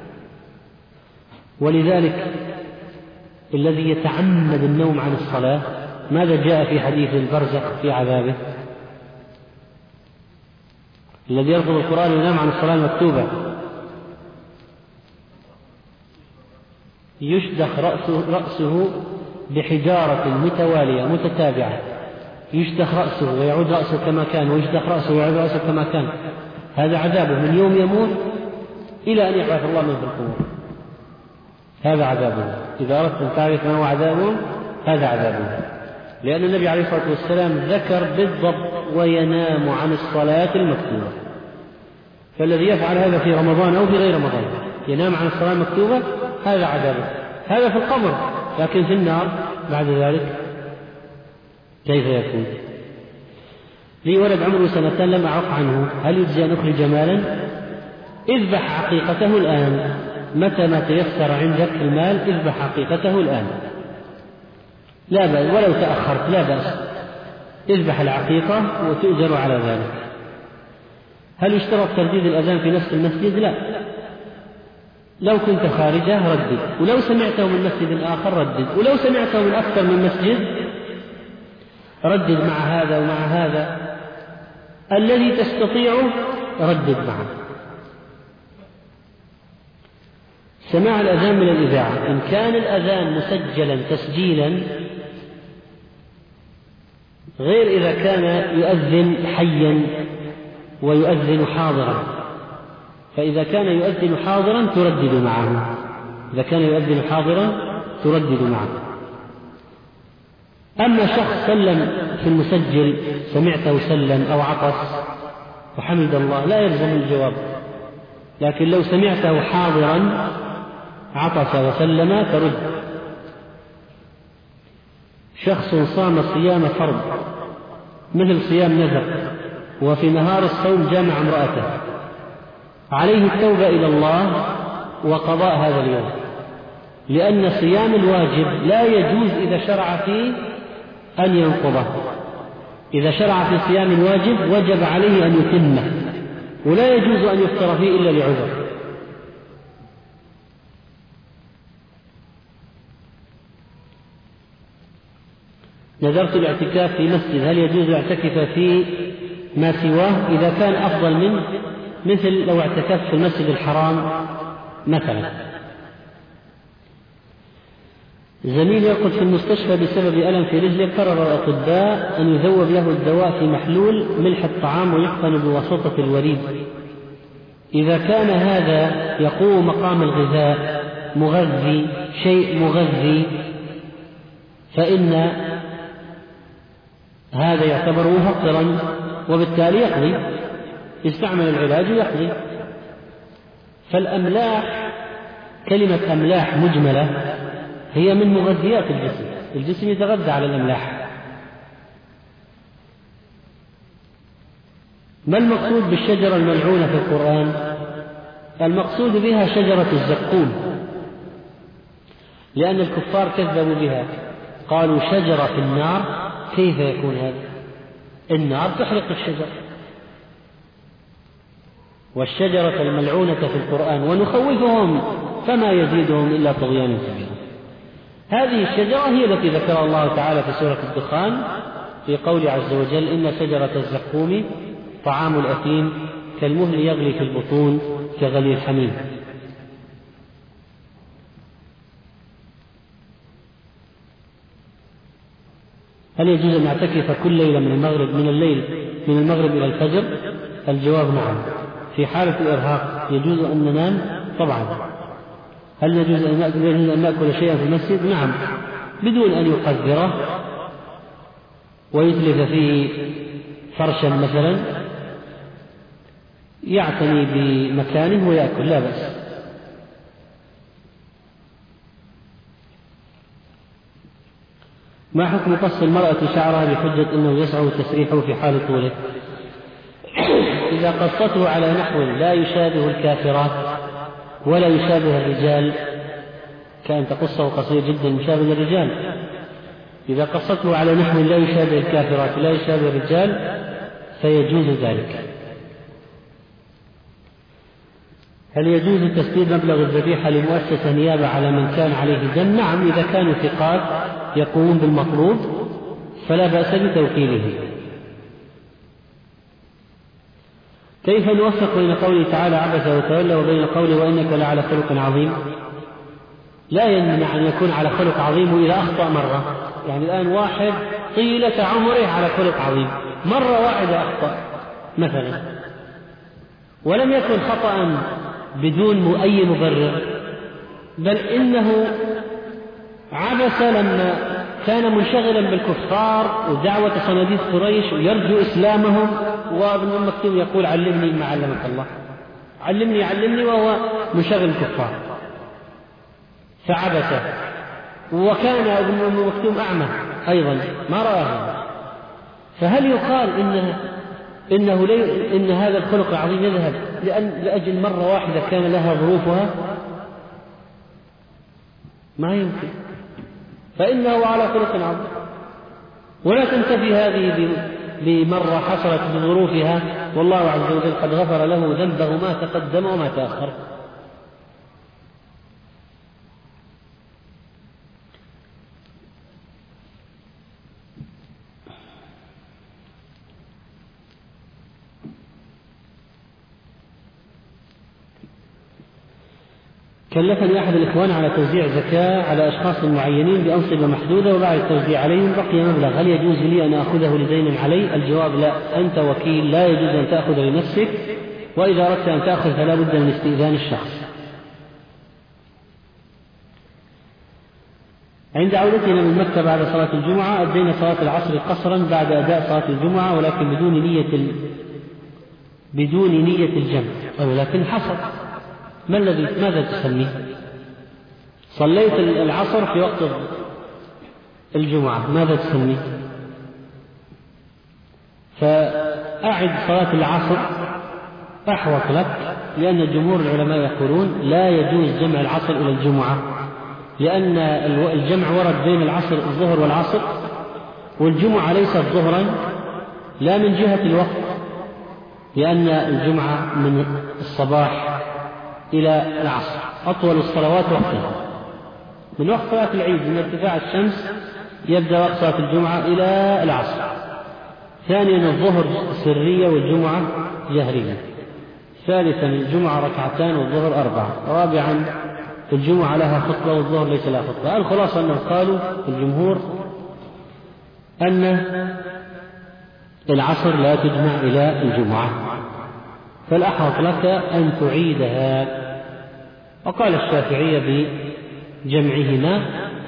ولذلك الذي يتعمد النوم عن الصلاة ماذا جاء في حديث البرزخ في عذابه؟ الذي يرفض القرآن وينام عن الصلاة المكتوبة يشدخ رأسه بحجارة متوالية متتابعة، يشدخ رأسه ويعود رأسه كما كان، ويشدخ رأسه ويعود رأسه كما كان. هذا عذابه من يوم يموت إلى أن يبعث الله من في القبور. هذا عذابه. إذا أردت أن تعرف ما هو عذابه هذا عذابه، لأن النبي عليه الصلاة والسلام ذكر بالضبط: وينام عن الصلاة المكتوبة. فالذي يفعل هذا في رمضان أو في غير رمضان ينام عن الصلاة المكتوبة هذا عذابه. هذا في القبر، لكن في النار بعد ذلك كيف يكون؟ لي ولد عمره 2 سنين لم أعق عنه، هل يجزي أن أخرج مالا؟ اذبح عقيقته الآن، متى ما تيسر عندك المال اذبح عقيقته الآن، لا بأس، ولو تأخرت لا بأس، اذبح العقيقة وتؤجر على ذلك. هل يشترط ترديد الأذان في نفس المسجد؟ لا، لو كنت خارجه ردد، ولو سمعته من مسجد آخر ردد، ولو سمعته من أكثر من مسجد ردد مع هذا ومع هذا، الذي تستطيعه ردد معه. سماع الأذان من الإذاعة، إن كان الأذان مسجلا تسجيلا غير إذا كان يؤذن حيا ويؤذن حاضرا، فإذا كان يؤذن حاضرا تردد معه، إذا كان يؤذن حاضرا تردد معه. أما شخص سلم في المسجل سمعته سلم أو عطس وحمد الله لا يلزم الجواب، لكن لو سمعته حاضرا عطس وسلم ترد. شخص صام صيام فرض مثل صيام نذر وفي نهار الصوم جامع امرأته، عليه التوبة إلى الله وقضاء هذا اليوم، لأن صيام الواجب لا يجوز إذا شرع فيه أن ينقضه. إذا شرع في صيام الواجب وجب عليه أن يتمه، ولا يجوز أن يفطر فيه إلا لعذر. نذرت الاعتكاف في مسجد، هل يجوز الاعتكاف في ما سواه؟ إذا كان أفضل منه، مثل لو اعتكفت في المسجد الحرام مثلا. زميل يرقد في المستشفى بسبب ألم في رجله، قرر الأطباء أن يذوب له الدواء في محلول ملح الطعام ويحقن بواسطة الوريد. إذا كان هذا يقوم مقام الغذاء مغذي، شيء مغذي، فإن هذا يعتبر مفطرا وبالتالي يقضي، يستعمل العلاج ويقضي. فالأملاح، كلمة أملاح مجملة، هي من مغذيات الجسم، الجسم يتغذى على الأملاح. ما المقصود بالشجرة الملعونة في القرآن؟ المقصود بها شجرة الزقوم، لأن الكفار كذبوا بها، قالوا شجرة في النار، كيف يكون هذا؟ النار تحرق الشجر. والشجرة الملعونة في القرآن ونخوفهم فما يزيدهم إلا طغيانا كبيرا. هذه الشجرة هي التي ذكرها الله تعالى في سورة الدخان في قول عز وجل: إن شجرة الزقوم طعام الأثيم كالمهل يغلي في البطون كغلي الحميم. هل يجوز أن نعتكف كل ليلة من المغرب إلى الفجر؟ الجواب نعم. في حالة الإرهاق يجوز أن ننام؟ طبعا. هل يجوز أن نأكل شيئا في المسجد؟ نعم، بدون أن يقذره ويتلف فيه فرشا مثلا، يعتني بمكانه ويأكل، لا بأس. ما حكم قص المرأة شعرها بحجة أنه يصعب تسريحه في حال طوله؟ إذا قصته على نحو لا يشابه الكافرات ولا يشابه الرجال، كأن تقصه قصير جدا مشابه للرجال، إذا قصته على نحو لا يشابه الكافرات ولا يشابه الرجال فيجوز ذلك. هل يجوز تسديد مبلغ الذبيحة لمؤسسة نيابة على من كان عليه دم؟ نعم، إذا كانوا ثقات يقومون بالمطلوب فلا بأس بتوكيله. كيف نوفق بين قوله تعالى عبس وتولى وبين قوله وإنك لعلى خلق عظيم؟ لا يمنع أن يكون على خلق عظيم إذا أخطأ مرة، يعني الآن واحد طيلة عمره على خلق عظيم، مرة واحدة أخطأ مثلا، ولم يكن خطأ بدون أي مبرر، بل إنه عبس لما كان منشغلا بالكفار ودعوة صناديد قريش ويرجو إسلامهم، وابن مكتوم يقول علمني ما علمك الله، علمني، وهو منشغل بالكفار فعبس. وكان ابن مكتوم أعمى أيضا ما رآه، فهل يقال إن هذا الخلق العظيم يذهب لأجل مرة واحدة كان لها ظروفها؟ ما يمكن، فإنه على خلق عظيم. ولا تنتفي هذه بمرة حصلت بظروفها، والله عز وجل قد غفر له ذنبه ما تقدم وما تأخر. كلفني أحد الإخوان على توزيع زكاة على أشخاص معينين بأنصبة محدودة، وبعد التوزيع عليهم بقي مبلغ، هل يجوز لي أن أخذه لدين علي؟ الجواب لا، أنت وكيل لا يجوز أن تأخذ لنفسك، وإذا أردت أن تأخذ فلا بد من استئذان الشخص. عند عودتنا من مكة بعد صلاة الجمعة أدينا صلاة العصر قصرا بعد أداء صلاة الجمعة، ولكن بدون نية الجمع، ولكن حصل. ماذا تسميه؟ صليت العصر في وقت الجمعة، ماذا تسميه؟ فأعد صلاة العصر أحوط لك، لأن جمهور العلماء يقولون لا يجوز جمع العصر إلى الجمعة، لأن الجمع ورد بين الظهر والعصر، والجمعة ليست ظهرا لا من جهة الوقت، لأن الجمعة من الصباح إلى العصر أطول الصلوات وقتها، من وقت صلاة العيد من ارتفاع الشمس يبدأ وقت صلاة الجمعة إلى العصر. ثانيا الظهر سرية والجمعة جهرية. ثالثا الجمعة ركعتان والظهر 4. رابعا الجمعة لها خطبة والظهر ليس لها خطبة. الخلاصة أنه قالوا الجمهور أن العصر لا تجمع إلى الجمعة، فالأحوط لك أن تعيدها. وقال الشافعية بجمعهما،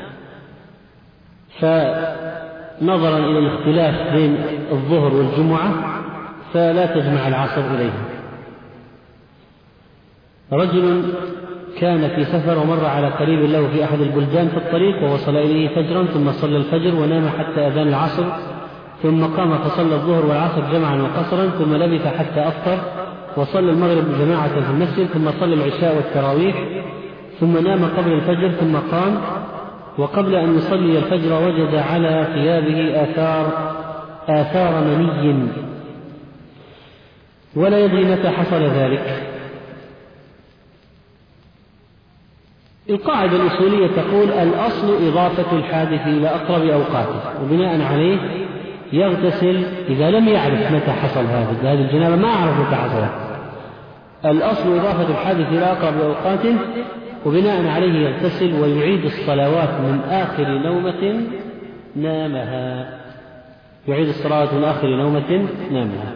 فنظرا إلى الاختلاف بين الظهر والجمعة فلا تجمع العصر إليها. رجل كان في سفر ومر على قريب له في أحد البلدان في الطريق، ووصل إليه فجرا ثم صلى الفجر ونام حتى أذان العصر، ثم قام فصلى الظهر والعصر جمعا وقصرا، ثم لبث حتى أفطر وصلى المغرب جماعة في المسجد، ثم صلى العشاء والتراويح، ثم نام قبل الفجر، ثم قام، وقبل أن يصلي الفجر وجد على ثيابه آثار مني ولا يدري متى حصل ذلك. القاعدة الأصولية تقول الأصل إضافة الحادث إلى أقرب أوقاته، وبناء عليه يغتسل إذا لم يعرف متى حصل هذه الجنابة، ما أعرف متى حصل. الأصل إضافة الحادث إلى أقرب أوقاته، وبناء عليه يغتسل ويعيد الصلوات من آخر نومة نامها. يعيد الصلوات من آخر نومة نامها.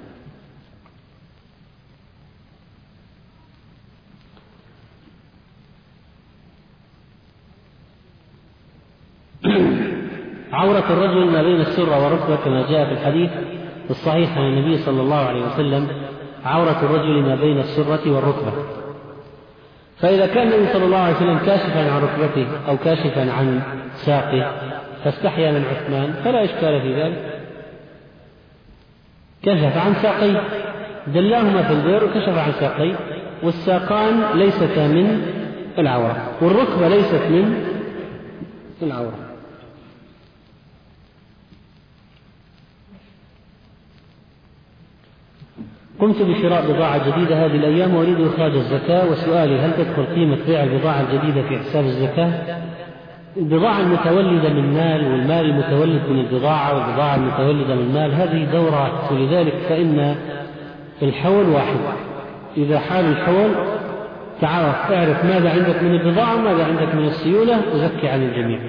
عورة الرجل ما بين السرة والركبة كما جاء في الحديث الصحيح عن النبي صلى الله عليه وسلم: عورة الرجل ما بين السرة والركبة. فإذا كان النبي صلى الله عليه وسلم كاشفا عن ركبته أو كاشفا عن ساقه فاستحيا من عثمان فلا إشكال في ذلك. كشف عن ساقيه، دلاهما في البئر وكشف عن ساقيه، والساقان ليستا من العورة والركبة ليست من العورة. قمت بشراء بضاعة جديدة هذه الأيام وأريد إخراج الزكاة، وسؤالي: هل تدخل قيمة بيع البضاعة الجديدة في حساب الزكاة؟ البضاعة المتولدة من مال والمال المتولد من البضاعة والبضاعة المتولدة من مال هذه دورات، ولذلك فإن الحول واحد. إذا حال الحول اعرف ماذا عندك من البضاعة وماذا عندك من السيولة وزكي عن الجميع.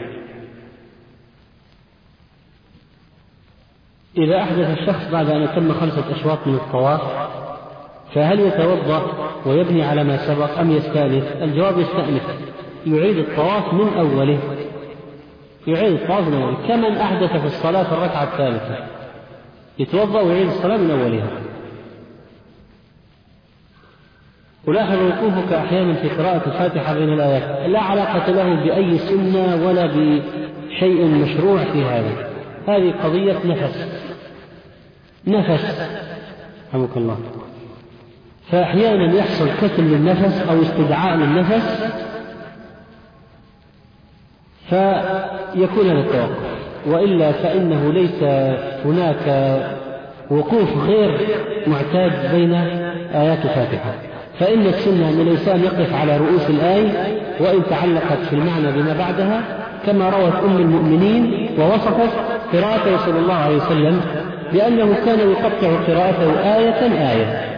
إذا أحدث الشخص بعد أن يتم 5 أشواط من الطواف فهل يتوضأ ويبني على ما سبق أم يستأنف؟ الجواب: يستأنف، يعيد الطواف من أوله، كمن أحدث في الصلاة في الركعة الثالثة، يتوضأ ويعيد الصلاة من أولها. ولاحظ وقوفك أحيانا في قراءة الفاتحة بين الآيات لا علاقة له بأي سنة ولا بشيء مشروع في هذه قضية نفس رحمك الله. فأحيانا يحصل كتم للنفس أو استدعاء للنفس فيكون للتوقف، وإلا فإنه ليس هناك وقوف غير معتاد بين آيات الفاتحة. فإن السنة أن الإنسان يقف على رؤوس الآية وإن تعلقت في المعنى بما بعدها، كما روت أم المؤمنين ووصفت قراءته صلى الله عليه وسلم بأنه كان يقطع قراءته آية آية.